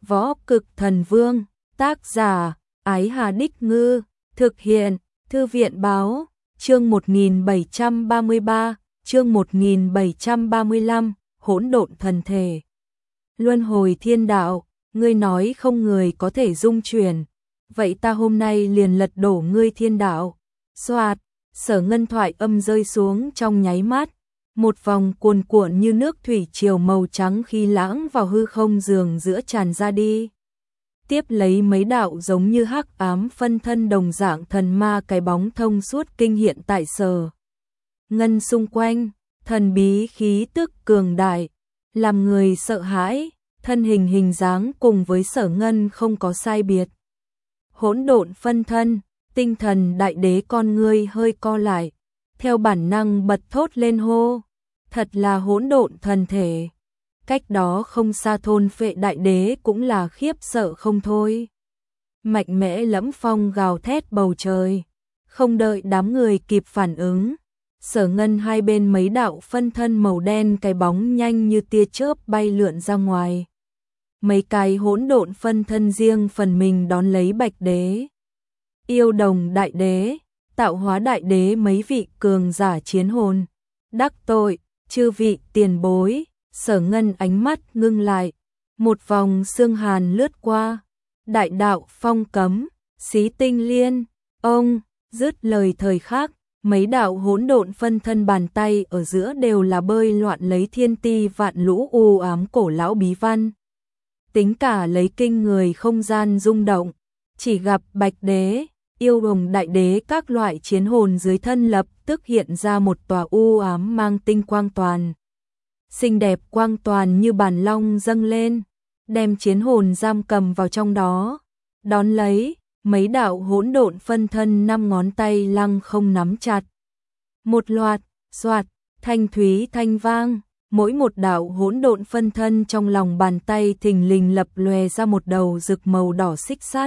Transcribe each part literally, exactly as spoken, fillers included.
Võ Cực Thần Vương, tác giả, Ái Hà Đích Ngư, thực hiện, Thư viện Báo, chương một nghìn bảy trăm ba mươi ba, chương một nghìn bảy trăm ba mươi lăm, hỗn độn thần thể. Luân hồi thiên đạo, ngươi nói không người có thể dung chuyển, vậy ta hôm nay liền lật đổ ngươi thiên đạo. Xoạt, Sở Ngân thoại âm rơi xuống trong nháy mắt, một vòng cuồn cuộn như nước thủy triều màu trắng khi lãng vào hư không giường giữa tràn ra đi. Tiếp lấy mấy đạo giống như hắc ám phân thân đồng dạng thần ma cái bóng thông suốt kinh hiện tại Sở Ngân xung quanh, thần bí khí tức cường đại, làm người sợ hãi, thân hình hình dáng cùng với Sở Ngân không có sai biệt. Hỗn độn phân thân, tinh thần đại đế con ngươi hơi co lại, theo bản năng bật thốt lên hô, thật là hỗn độn thần thể. Cách đó không xa thôn phệ đại đế cũng là khiếp sợ không thôi. Mạnh mẽ lẫm phong gào thét bầu trời, không đợi đám người kịp phản ứng, Sở Ngân hai bên mấy đạo phân thân màu đen cái bóng nhanh như tia chớp bay lượn ra ngoài. Mấy cái hỗn độn phân thân riêng phần mình đón lấy Bạch Đế, Yêu Đồng đại đế, Tạo Hóa đại đế mấy vị cường giả chiến hồn. Đắc tội, chư vị tiền bối. Sở Ngân ánh mắt ngưng lại, một vòng sương hàn lướt qua, đại đạo phong cấm, xí tinh liên, ông, dứt lời thời khắc, mấy đạo hỗn độn phân thân bàn tay ở giữa đều là bơi loạn lấy thiên ti vạn lũ u ám cổ lão bí văn. Tính cả lấy kinh người không gian rung động, chỉ gặp Bạch Đế, Yêu Đồng đại đế các loại chiến hồn dưới thân lập tức hiện ra một tòa u ám mang tinh quang toàn. Xinh đẹp quang toàn như bản long dâng lên, đem chiến hồn giam cầm vào trong đó. Đón lấy, mấy đạo hỗn độn phân thân năm ngón tay lăng không nắm chặt. Một loạt, xoạt, thanh thúy thanh vang, mỗi một đạo hỗn độn phân thân trong lòng bàn tay thình lình lập lòe ra một đầu rực màu đỏ xích sắt.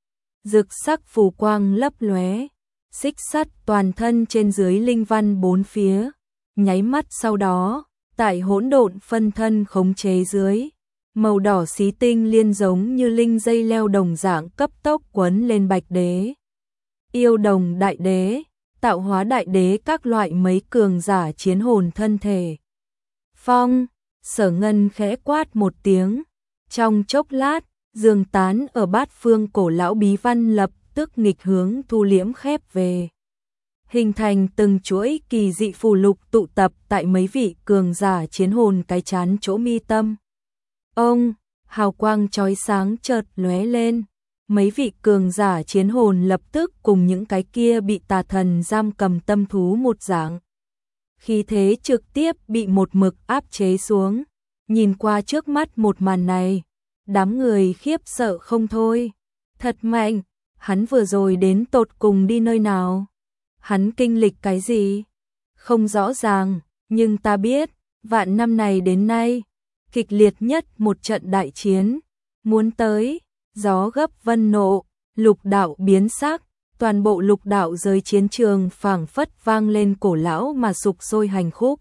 Rực sắc phù quang lấp lóe, xích sắt toàn thân trên dưới linh văn bốn phía, nháy mắt sau đó, tại hỗn độn phân thân khống chế dưới, màu đỏ xí tinh liên giống như linh dây leo đồng dạng cấp tốc quấn lên Bạch Đế, Yêu Đồng đại đế, Tạo Hóa đại đế các loại mấy cường giả chiến hồn thân thể. Phong, Sở Ngân khẽ quát một tiếng, trong chốc lát, dương tán ở bát phương cổ lão bí văn lập tức nghịch hướng thu liễm khép về, hình thành từng chuỗi kỳ dị phù lục tụ tập tại mấy vị cường giả chiến hồn cái chán chỗ mi tâm. Ông, hào quang chói sáng chợt lóe lên, mấy vị cường giả chiến hồn lập tức cùng những cái kia bị tà thần giam cầm tâm thú một dạng. Khí thế trực tiếp bị một mực áp chế xuống, nhìn qua trước mắt một màn này, đám người khiếp sợ không thôi. Thật mạnh, hắn vừa rồi đến tột cùng đi nơi nào? Hắn kinh lịch cái gì? Không rõ ràng, nhưng ta biết, vạn năm này đến nay, kịch liệt nhất một trận đại chiến, muốn tới, gió gấp vân nộ, lục đạo biến sắc, toàn bộ lục đạo giới chiến trường phảng phất vang lên cổ lão mà sục sôi hành khúc.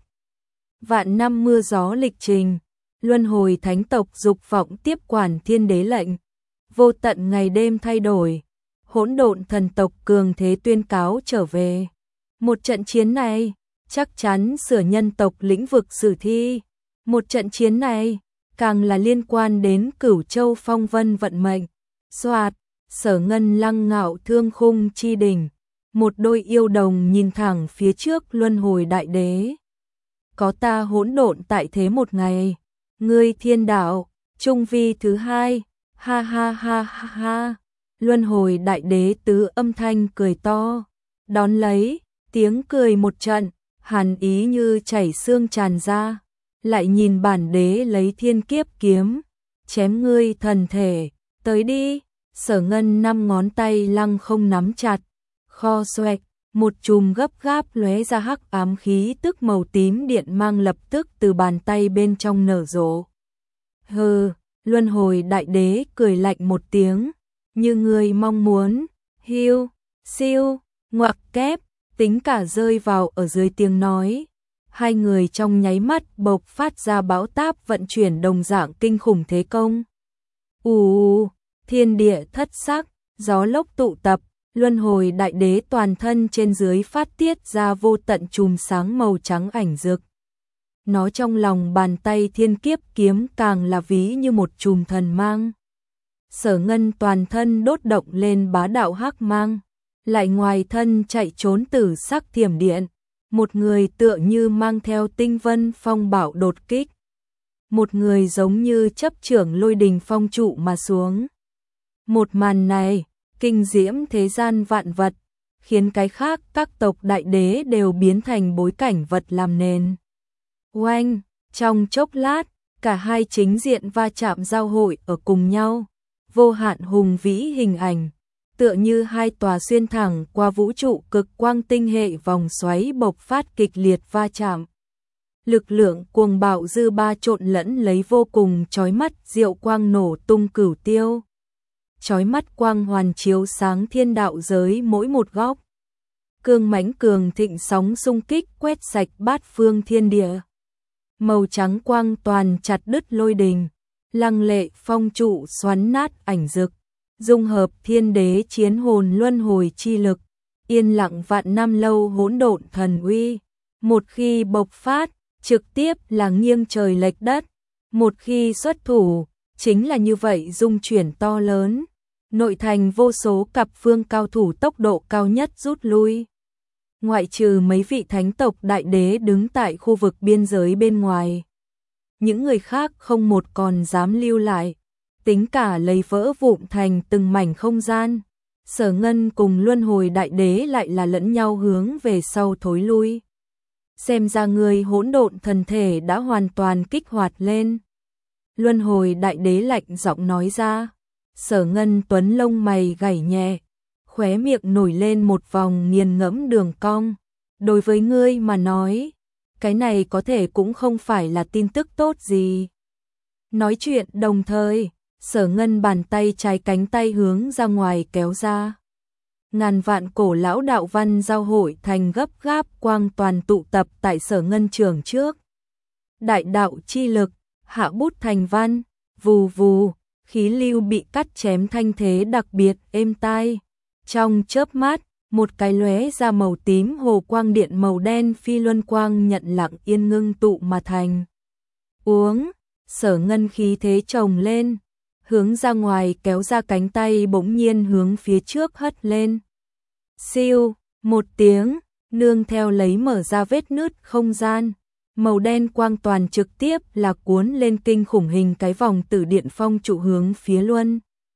Vạn năm mưa gió lịch trình, luân hồi thánh tộc dục vọng tiếp quản thiên đế lệnh, vô tận ngày đêm thay đổi. Hỗn độn thần tộc cường thế tuyên cáo trở về. Một trận chiến này, chắc chắn sửa nhân tộc lĩnh vực sử thi. Một trận chiến này, càng là liên quan đến Cửu Châu phong vân vận mệnh. Xoạt, Sở Ngân lăng ngạo thương khung chi đỉnh. Một đôi yêu đồng nhìn thẳng phía trước luân hồi đại đế. Có ta hỗn độn tại thế một ngày. Ngươi thiên đạo, trung vi thứ hai. Ha ha ha ha ha. Luân hồi đại đế tứ âm thanh cười to, đón lấy, tiếng cười một trận, hàn ý như chảy xương tràn ra, lại nhìn bản đế lấy thiên kiếp kiếm, chém ngươi thần thể, tới đi. Sở Ngân năm ngón tay lăng không nắm chặt, kho xoẹt, một chùm gấp gáp lóe ra hắc ám khí tức màu tím điện mang lập tức từ bàn tay bên trong nở rộ. Hừ, luân hồi đại đế cười lạnh một tiếng. Như người mong muốn, hiu, siêu, ngoặc kép, tính cả rơi vào ở dưới tiếng nói. Hai người trong nháy mắt bộc phát ra bão táp vận chuyển đồng dạng kinh khủng thế công. ù, thiên địa thất sắc, gió lốc tụ tập, luân hồi đại đế toàn thân trên dưới phát tiết ra vô tận chùm sáng màu trắng ảnh rực. Nó trong lòng bàn tay thiên kiếp kiếm càng là ví như một chùm thần mang. Sở Ngân toàn thân đốt động lên bá đạo hắc mang, lại ngoài thân chạy trốn tử sắc thiểm điện, một người tựa như mang theo tinh vân phong bảo đột kích. Một người giống như chấp trưởng lôi đình phong trụ mà xuống. Một màn này, kinh diễm thế gian vạn vật, khiến cái khác các tộc đại đế đều biến thành bối cảnh vật làm nền. Oanh, trong chốc lát, cả hai chính diện va chạm giao hội ở cùng nhau, vô hạn hùng vĩ hình ảnh, tựa như hai tòa xuyên thẳng qua vũ trụ cực quang tinh hệ vòng xoáy bộc phát kịch liệt va chạm. Lực lượng cuồng bạo dư ba trộn lẫn lấy vô cùng chói mắt diệu quang nổ tung cửu tiêu. Chói mắt quang hoàn chiếu sáng thiên đạo giới mỗi một góc. Cương mãnh cường thịnh sóng xung kích quét sạch bát phương thiên địa. Màu trắng quang toàn chặt đứt lôi đình, lăng lệ phong trụ xoắn nát ảnh dực, dung hợp thiên đế chiến hồn luân hồi chi lực, yên lặng vạn năm lâu hỗn độn thần uy. Một khi bộc phát, trực tiếp là nghiêng trời lệch đất, một khi xuất thủ, chính là như vậy dung chuyển to lớn. Nội thành vô số cặp phương cao thủ tốc độ cao nhất rút lui. Ngoại trừ mấy vị thánh tộc đại đế đứng tại khu vực biên giới bên ngoài. Những người khác không một còn dám lưu lại, tính cả lấy vỡ vụn thành từng mảnh không gian. Sở Ngân cùng luân hồi đại đế lại là lẫn nhau hướng về sau thối lui. Xem ra người hỗn độn thần thể đã hoàn toàn kích hoạt lên. Luân hồi đại đế lạnh giọng nói ra. Sở Ngân tuấn lông mày gảy nhẹ, khóe miệng nổi lên một vòng nghiền ngẫm đường cong. Đối với ngươi mà nói, cái này có thể cũng không phải là tin tức tốt gì. Nói chuyện đồng thời, Sở Ngân bàn tay trái cánh tay hướng ra ngoài kéo ra. Ngàn vạn cổ lão đạo văn giao hội thành gấp gáp quang toàn tụ tập tại Sở Ngân trường trước. Đại đạo chi lực, hạ bút thành văn, vù vù, khí lưu bị cắt chém thanh thế đặc biệt êm tai. Trong chớp mắt, một cái lóe ra màu tím hồ quang điện màu đen phi luân quang nhận lặng yên ngưng tụ mà thành. Uống, Sở Ngân khí thế chồng lên, hướng ra ngoài kéo ra cánh tay bỗng nhiên hướng phía trước hất lên. Siêu, một tiếng, nương theo lấy mở ra vết nứt không gian. Màu đen quang toàn trực tiếp là cuốn lên kinh khủng hình cái vòng tử điện phong trụ hướng phía luân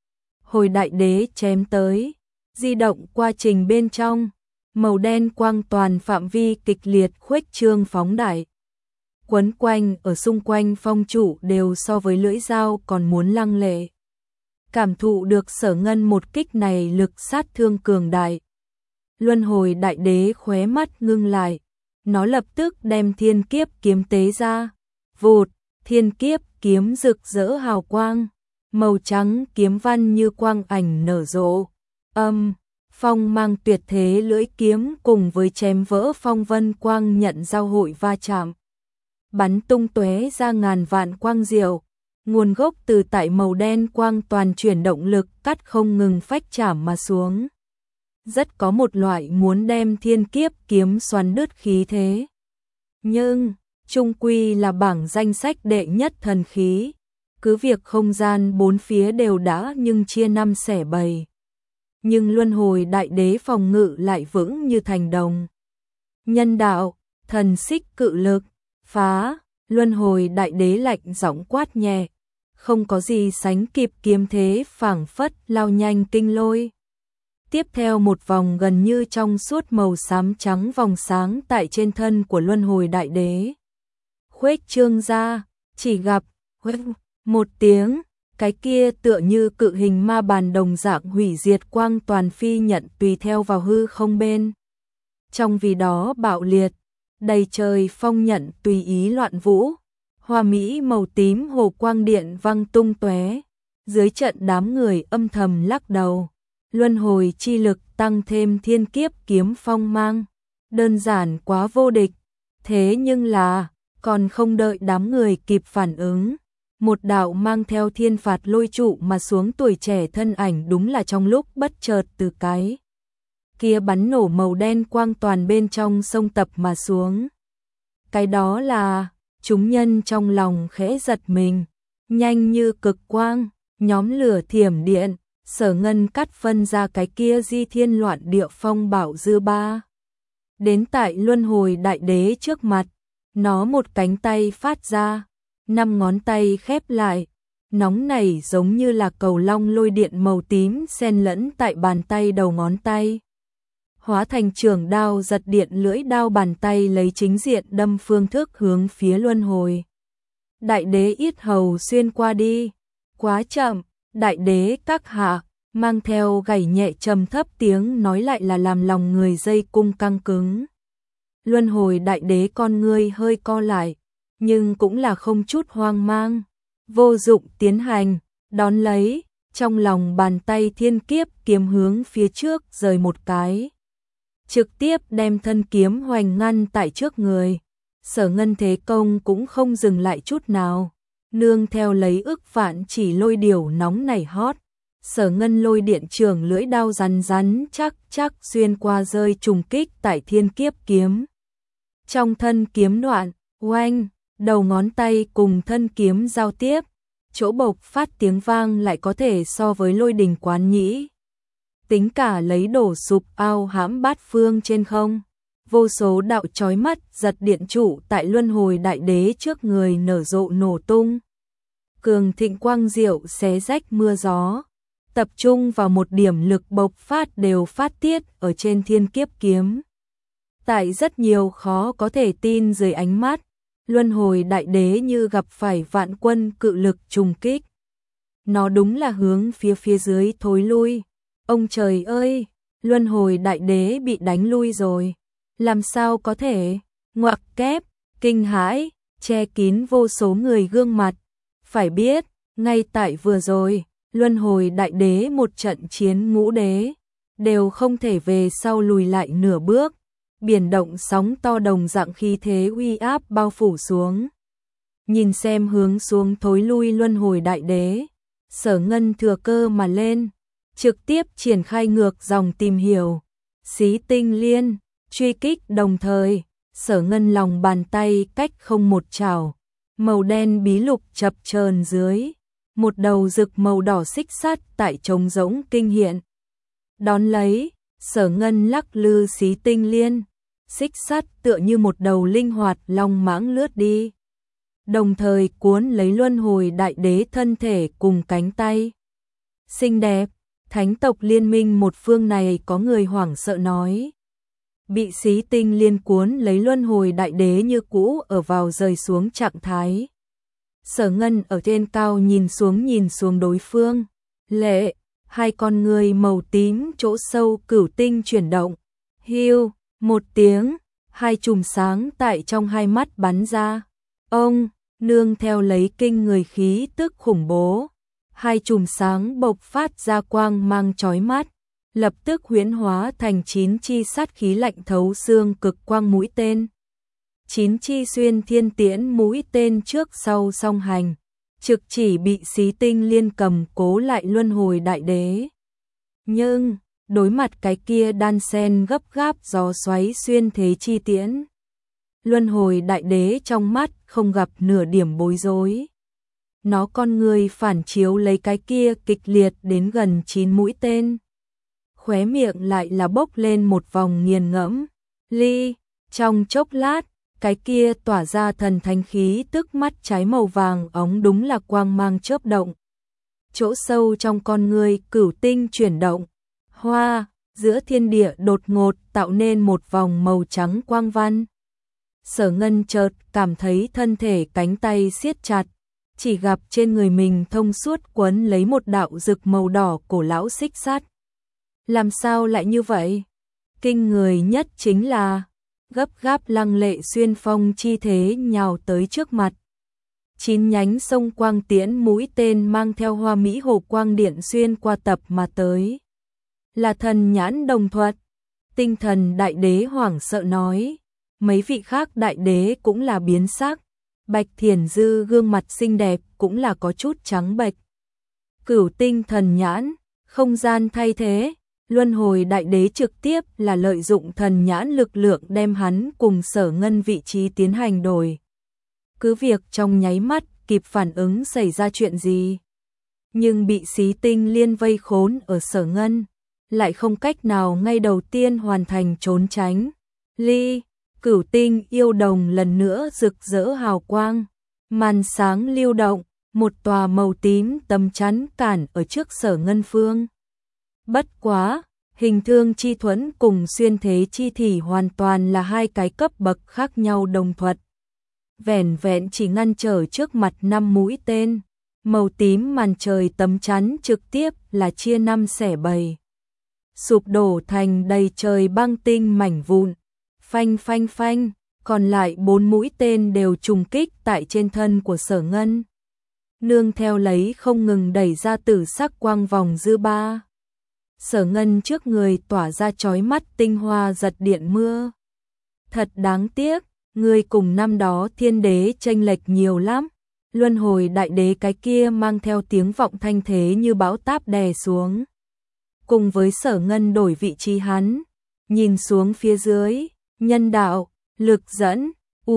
hồi đại đế chém tới. Di động quá trình bên trong, màu đen quang toàn phạm vi kịch liệt khuếch trương phóng đại. Quấn quanh ở xung quanh phong trụ đều so với lưỡi dao còn muốn lăng lệ. Cảm thụ được Sở Ngân một kích này lực sát thương cường đại. Luân hồi đại đế khóe mắt ngưng lại. Nó lập tức đem thiên kiếp kiếm tế ra. Vụt, thiên kiếp kiếm rực rỡ hào quang. Màu trắng kiếm văn như quang ảnh nở rộ. Âm, phong mang tuyệt thế lưỡi kiếm cùng với chém vỡ phong vân quang nhận giao hội va chạm. Bắn tung tóe ra ngàn vạn quang diệu. Nguồn gốc từ tại màu đen quang toàn chuyển động lực cắt không ngừng phách chạm mà xuống. Rất có một loại muốn đem thiên kiếp kiếm xoắn đứt khí thế. Nhưng, trung quy là bảng danh sách đệ nhất thần khí. Cứ việc không gian bốn phía đều đã nhưng chia năm xẻ bảy. Nhưng luân hồi đại đế phòng ngự lại vững như thành đồng. Nhân đạo, thần xích cự lực, phá, luân hồi đại đế lạnh giọng quát nhẹ. Không có gì sánh kịp kiếm thế phảng phất lao nhanh kinh lôi. Tiếp theo một vòng gần như trong suốt màu xám trắng vòng sáng tại trên thân của luân hồi đại đế. Khuếch trương ra, chỉ gặp, một tiếng, cái kia tựa như cự hình ma bàn đồng dạng hủy diệt quang toàn phi nhận tùy theo vào hư không bên. Trong vì đó bạo liệt, đầy trời phong nhận tùy ý loạn vũ, hoa mỹ màu tím hồ quang điện văng tung tóe. Dưới trận đám người âm thầm lắc đầu. Luân hồi chi lực tăng thêm thiên kiếp kiếm phong mang. Đơn giản quá vô địch. Thế nhưng là, còn không đợi đám người kịp phản ứng. một đạo mang theo thiên phạt lôi trụ mà xuống tuổi trẻ thân ảnh đúng là trong lúc bất chợt từ cái kia bắn nổ màu đen quang toàn bên trong sông tập mà xuống. Cái đó là, chúng nhân trong lòng khẽ giật mình, nhanh như cực quang, nhóm lửa thiểm điện, Sở Ngân cắt phân ra cái kia di thiên loạn địa phong bảo dư ba. Đến tại luân hồi đại đế trước mặt, nó một cánh tay phát ra, năm ngón tay khép lại, nóng nảy giống như là cầu long lôi điện màu tím xen lẫn tại bàn tay đầu ngón tay. Hóa thành trường đao giật điện lưỡi đao bàn tay lấy chính diện đâm phương thức hướng phía luân hồi. Đại đế yết hầu xuyên qua đi, quá chậm, đại đế các hạ, mang theo gảy nhẹ trầm thấp tiếng nói lại là làm lòng người dây cung căng cứng. Luân hồi đại đế con ngươi hơi co lại, nhưng cũng là không chút hoang mang, vô dụng tiến hành, đón lấy, trong lòng bàn tay thiên kiếp kiếm hướng phía trước rời một cái. Trực tiếp đem thân kiếm hoành ngăn tại trước người, Sở Ngân thế công cũng không dừng lại chút nào, nương theo lấy ức vạn chỉ lôi điểu nóng nảy hót, Sở Ngân lôi điện trường lưỡi đao rắn rắn chắc chắc xuyên qua rơi trùng kích tại thiên kiếp kiếm. Trong thân kiếm đoạn, oanh, đầu ngón tay cùng thân kiếm giao tiếp, chỗ bộc phát tiếng vang lại có thể so với lôi đình quán nhĩ. Tính cả lấy đổ sụp ao hãm bát phương trên không, vô số đạo chói mắt giật điện trụ tại luân hồi đại đế trước người nở rộ nổ tung. Cường thịnh quang diệu xé rách mưa gió, tập trung vào một điểm lực bộc phát đều phát tiết ở trên thiên kiếp kiếm. Tại rất nhiều khó có thể tin dưới ánh mắt, luân hồi đại đế như gặp phải vạn quân cự lực trùng kích. Nó đúng là hướng phía phía dưới thối lui. Ông trời ơi, luân hồi đại đế bị đánh lui rồi. Làm sao có thể? Ngoặc kép, kinh hãi, che kín vô số người gương mặt. Phải biết, ngay tại vừa rồi, luân hồi đại đế một trận chiến ngũ đế, đều không thể về sau lùi lại nửa bước. Biển động sóng to đồng dạng khí thế uy áp bao phủ xuống. Nhìn xem hướng xuống thối lui luân hồi đại đế, Sở Ngân thừa cơ mà lên, trực tiếp triển khai ngược dòng tìm hiểu. Xí tinh liên, truy kích đồng thời, Sở Ngân lòng bàn tay cách không một chảo, màu đen bí lục chập chờn dưới, một đầu rực màu đỏ xích sắt tại trống rỗng kinh hiện. Đón lấy, Sở Ngân lắc lư xí tinh liên, xích sắt tựa như một đầu linh hoạt long mãng lướt đi, đồng thời cuốn lấy luân hồi đại đế thân thể cùng cánh tay. Xinh đẹp, thánh tộc liên minh một phương này có người hoảng sợ nói. Bị xí tinh liên cuốn lấy luân hồi đại đế như cũ ở vào rời xuống trạng thái. Sở Ngân ở trên cao nhìn xuống nhìn xuống đối phương, lệ, hai con người màu tím chỗ sâu cửu tinh chuyển động, hiu, một tiếng, hai chùm sáng tại trong hai mắt bắn ra. Ông, nương theo lấy kinh người khí tức khủng bố, hai chùm sáng bộc phát ra quang mang chói mắt, lập tức huyễn hóa thành chín chi sát khí lạnh thấu xương cực quang mũi tên. Chín chi xuyên thiên tiễn mũi tên trước sau song hành, trực chỉ bị xí tinh liên cầm cố lại luân hồi đại đế. Nhưng, đối mặt cái kia đan sen gấp gáp gió xoáy xuyên thế chi tiễn, luân hồi đại đế trong mắt không gặp nửa điểm bối rối. Nó con người phản chiếu lấy cái kia kịch liệt đến gần chín mũi tên. Khóe miệng lại là bốc lên một vòng nghiền ngẫm. Ly, trong chốc lát, cái kia tỏa ra thần thánh khí tức mắt trái màu vàng óng đúng là quang mang chớp động. Chỗ sâu trong con người cửu tinh chuyển động. Hoa, giữa thiên địa đột ngột tạo nên một vòng màu trắng quang văn. Sở Ngân chợt cảm thấy thân thể cánh tay siết chặt, chỉ gặp trên người mình thông suốt quấn lấy một đạo rực màu đỏ cổ lão xích sắt. Làm sao lại như vậy? Kinh người nhất chính là gấp gáp lăng lệ xuyên phong chi thế nhào tới trước mặt. Chín nhánh sông quang tiễn mũi tên mang theo hoa mỹ hồ quang điện xuyên qua tập mà tới. Là thần nhãn đồng thuật. Tinh thần đại đế hoảng sợ nói. Mấy vị khác đại đế cũng là biến sắc. Bạch Thiển Dư gương mặt xinh đẹp cũng là có chút trắng bệch. Cửu tinh thần nhãn, không gian thay thế, luân hồi đại đế trực tiếp là lợi dụng thần nhãn lực lượng đem hắn cùng Sở Ngân vị trí tiến hành đổi. Cứ việc trong nháy mắt kịp phản ứng xảy ra chuyện gì, nhưng bị xí tinh liên vây khốn ở Sở Ngân, lại không cách nào ngay đầu tiên hoàn thành trốn tránh. Ly, cửu tinh yêu đồng lần nữa rực rỡ hào quang, màn sáng lưu động, một tòa màu tím tấm chắn cản ở trước Sở Ngân phương. Bất quá, hình thương chi thuẫn cùng xuyên thế chi thỉ hoàn toàn là hai cái cấp bậc khác nhau đồng thuật. Vẻn vẹn chỉ ngăn trở trước mặt năm mũi tên, màu tím màn trời tấm chắn trực tiếp là chia năm xẻ bảy, sụp đổ thành đầy trời băng tinh mảnh vụn. Phanh phanh phanh, còn lại bốn mũi tên đều trùng kích tại trên thân của Sở Ngân. Nương theo lấy không ngừng đẩy ra tử sắc quang vòng dư ba. Sở Ngân trước người tỏa ra chói mắt tinh hoa giật điện mưa. Thật đáng tiếc, người cùng năm đó thiên đế chênh lệch nhiều lắm. Luân hồi đại đế cái kia mang theo tiếng vọng thanh thế như bão táp đè xuống. Cùng với Sở Ngân đổi vị trí hắn, nhìn xuống phía dưới, nhân đạo, lực dẫn,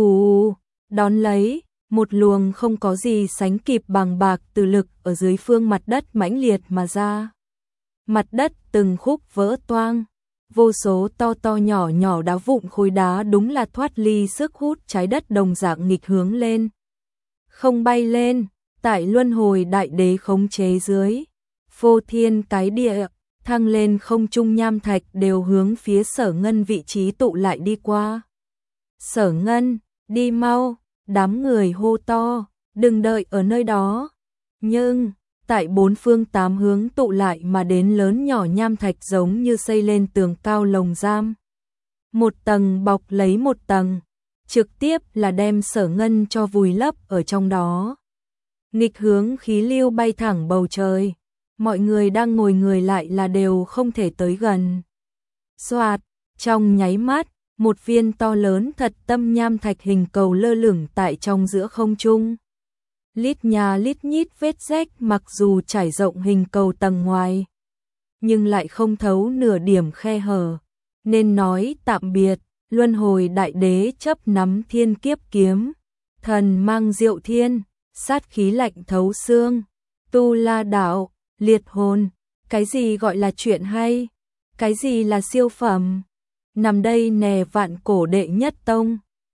ù, đón lấy, một luồng không có gì sánh kịp bằng bạc từ lực ở dưới phương mặt đất mãnh liệt mà ra. Mặt đất từng khúc vỡ toang, vô số to to nhỏ nhỏ đá vụn khối đá đúng là thoát ly sức hút trái đất đồng dạng nghịch hướng lên. Không bay lên, tại luân hồi đại đế khống chế dưới, phô thiên cái địa, thăng lên không trung nham thạch đều hướng phía Sở Ngân vị trí tụ lại đi qua. Sở Ngân, đi mau, đám người hô to, đừng đợi ở nơi đó. Nhưng, tại bốn phương tám hướng tụ lại mà đến lớn nhỏ nham thạch giống như xây lên tường cao lồng giam. Một tầng bọc lấy một tầng, trực tiếp là đem Sở Ngân cho vùi lấp ở trong đó. Nghịch hướng khí lưu bay thẳng bầu trời, mọi người đang ngồi người lại là đều không thể tới gần. Xoạt, trong nháy mắt, một viên to lớn thật tâm nham thạch hình cầu lơ lửng tại trong giữa không trung. Lít nhà lít nhít vết rách mặc dù trải rộng hình cầu tầng ngoài, nhưng lại không thấu nửa điểm khe hở. Nên nói tạm biệt, luân hồi đại đế chấp nắm thiên kiếp kiếm, thần mang diệu thiên, sát khí lạnh thấu xương, tu la đạo, liệt hồn. Cái gì gọi là chuyện hay? Cái gì là siêu phẩm? Nằm đây nè vạn cổ đệ nhất tông.